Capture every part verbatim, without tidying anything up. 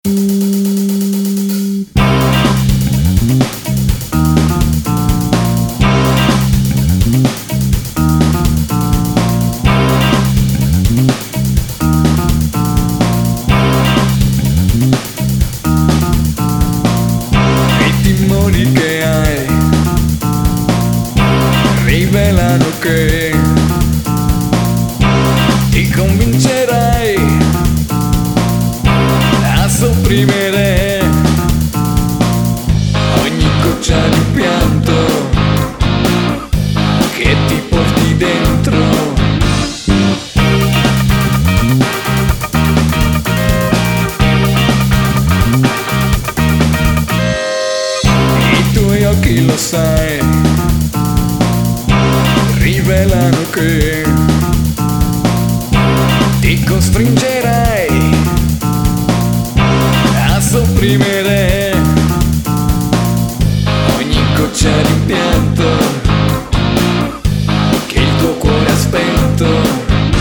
Che hai rivelano che ti convincerai a sopprimere ogni goccia di pianto che ti porti dentro. Occhi lo sai, rivelano che ti costringerai a sopprimere ogni goccia di pianto che il tuo cuore ha spento.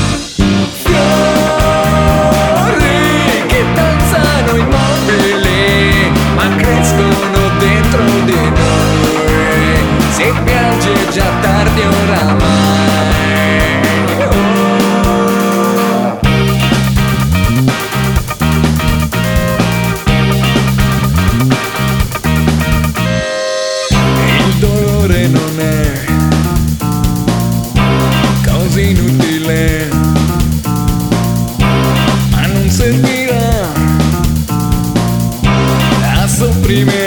Fiori che danzano immobili ma crescono dentro di noi. Se piange è già tardi oramai. Oh. Il dolore non è cosa inutile, ma non servirà a sopprimere